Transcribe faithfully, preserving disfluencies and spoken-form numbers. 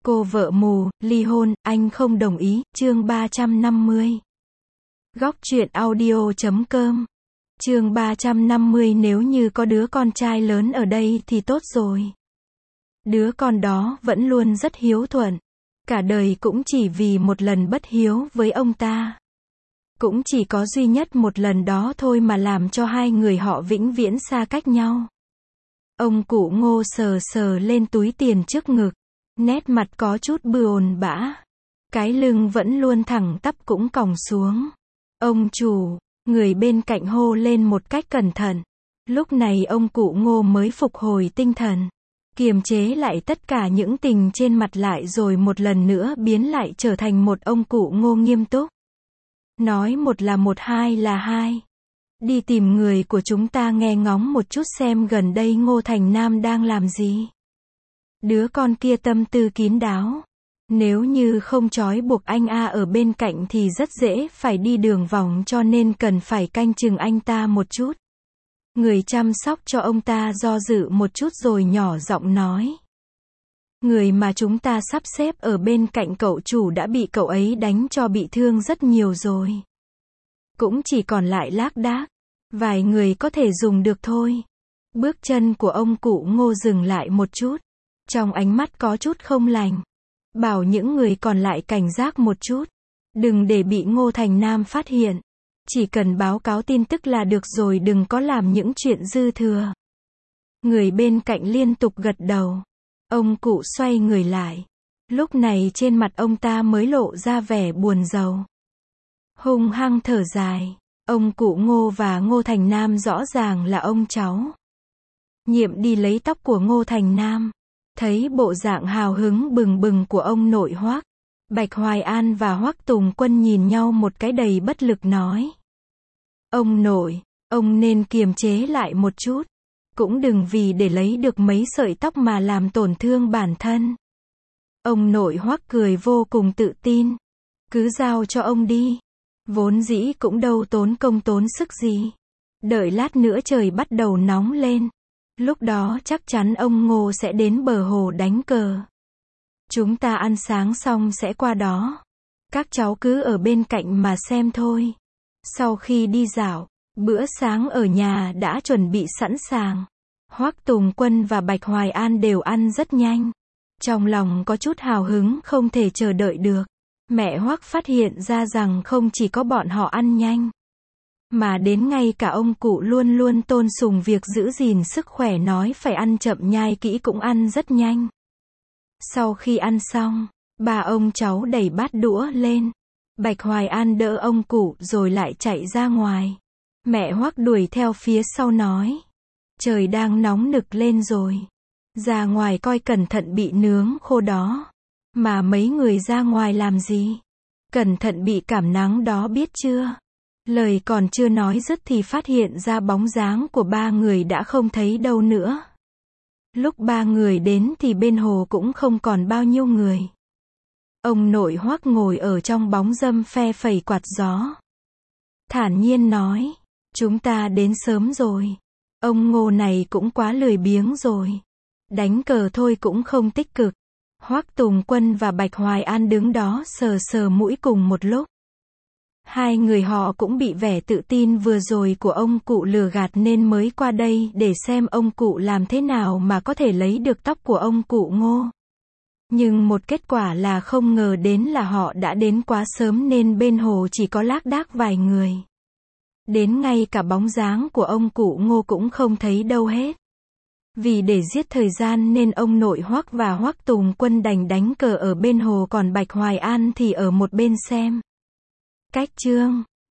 Cô vợ mù, ly hôn, anh không đồng ý, chương ba trăm năm mươi. Góc truyện audio chấm com. Chương ba trăm năm mươi nếu như có đứa con trai lớn ở đây thì tốt rồi. Đứa con đó vẫn luôn rất hiếu thuận. Cả đời cũng chỉ vì một lần bất hiếu với ông ta. Cũng chỉ có duy nhất một lần đó thôi mà làm cho hai người họ vĩnh viễn xa cách nhau. Ông cụ Ngô sờ sờ lên túi tiền trước ngực. Nét mặt có chút buồn bã. Cái lưng vẫn luôn thẳng tắp cũng còng xuống. Ông chủ, người bên cạnh hô lên một cách cẩn thận. Lúc này ông cụ Ngô mới phục hồi tinh thần. Kiềm chế lại tất cả những tình trên mặt lại rồi một lần nữa biến lại trở thành một ông cụ Ngô nghiêm túc. Nói một là một, hai là hai. Đi tìm người của chúng ta nghe ngóng một chút xem gần đây Ngô Thành Nam đang làm gì. Đứa con kia tâm tư kín đáo. Nếu như không trói buộc anh A ở bên cạnh thì rất dễ phải đi đường vòng cho nên cần phải canh chừng anh ta một chút. Người chăm sóc cho ông ta do dự một chút rồi nhỏ giọng nói. Người mà chúng ta sắp xếp ở bên cạnh cậu chủ đã bị cậu ấy đánh cho bị thương rất nhiều rồi. Cũng chỉ còn lại lác đác. Vài người có thể dùng được thôi. Bước chân của ông cụ Ngô dừng lại một chút. Trong ánh mắt có chút không lành. Bảo những người còn lại cảnh giác một chút. Đừng để bị Ngô Thành Nam phát hiện. Chỉ cần báo cáo tin tức là được rồi, đừng có làm những chuyện dư thừa. Người bên cạnh liên tục gật đầu. Ông cụ xoay người lại. Lúc này trên mặt ông ta mới lộ ra vẻ buồn rầu. Hung hăng thở dài. Ông cụ Ngô và Ngô Thành Nam rõ ràng là ông cháu. Nhiệm đi lấy tóc của Ngô Thành Nam. Thấy bộ dạng hào hứng bừng bừng của ông nội Hoắc, Bạch Hoài An và Hoắc Tùng Quân nhìn nhau một cái đầy bất lực nói. Ông nội, ông nên kiềm chế lại một chút. Cũng đừng vì để lấy được mấy sợi tóc mà làm tổn thương bản thân. Ông nội Hoắc cười vô cùng tự tin. Cứ giao cho ông đi. Vốn dĩ cũng đâu tốn công tốn sức gì. Đợi lát nữa trời bắt đầu nóng lên. Lúc đó chắc chắn ông Ngô sẽ đến bờ hồ đánh cờ. Chúng ta ăn sáng xong sẽ qua đó. Các cháu cứ ở bên cạnh mà xem thôi. Sau khi đi dạo, bữa sáng ở nhà đã chuẩn bị sẵn sàng. Hoắc Tùng Quân và Bạch Hoài An đều ăn rất nhanh. Trong lòng có chút hào hứng không thể chờ đợi được. Mẹ Hoắc phát hiện ra rằng không chỉ có bọn họ ăn nhanh. Mà đến ngay cả ông cụ luôn luôn tôn sùng việc giữ gìn sức khỏe nói phải ăn chậm nhai kỹ cũng ăn rất nhanh. Sau khi ăn xong, ba ông cháu đẩy bát đũa lên. Bạch Hoài An đỡ ông cụ rồi lại chạy ra ngoài. Mẹ Hoắc đuổi theo phía sau nói. Trời đang nóng nực lên rồi. Ra ngoài coi cẩn thận bị nướng khô đó. Mà mấy người ra ngoài làm gì? Cẩn thận bị cảm nắng đó biết chưa? Lời còn chưa nói dứt thì phát hiện ra bóng dáng của ba người đã không thấy đâu nữa. Lúc ba người đến thì bên hồ cũng không còn bao nhiêu người. Ông nội Hoắc ngồi ở trong bóng râm phe phẩy quạt gió. Thản nhiên nói, chúng ta đến sớm rồi. Ông Ngô này cũng quá lười biếng rồi. Đánh cờ thôi cũng không tích cực. Hoắc Tùng Quân và Bạch Hoài An đứng đó sờ sờ mũi cùng một lúc. Hai người họ cũng bị vẻ tự tin vừa rồi của ông cụ lừa gạt nên mới qua đây để xem ông cụ làm thế nào mà có thể lấy được tóc của ông cụ Ngô. Nhưng một kết quả là không ngờ đến là họ đã đến quá sớm nên bên hồ chỉ có lác đác vài người. Đến ngay cả bóng dáng của ông cụ Ngô cũng không thấy đâu hết. Vì để giết thời gian nên ông nội Hoắc và Hoắc Tùng Quân đành đánh cờ ở bên hồ, còn Bạch Hoài An thì ở một bên xem. Cách chương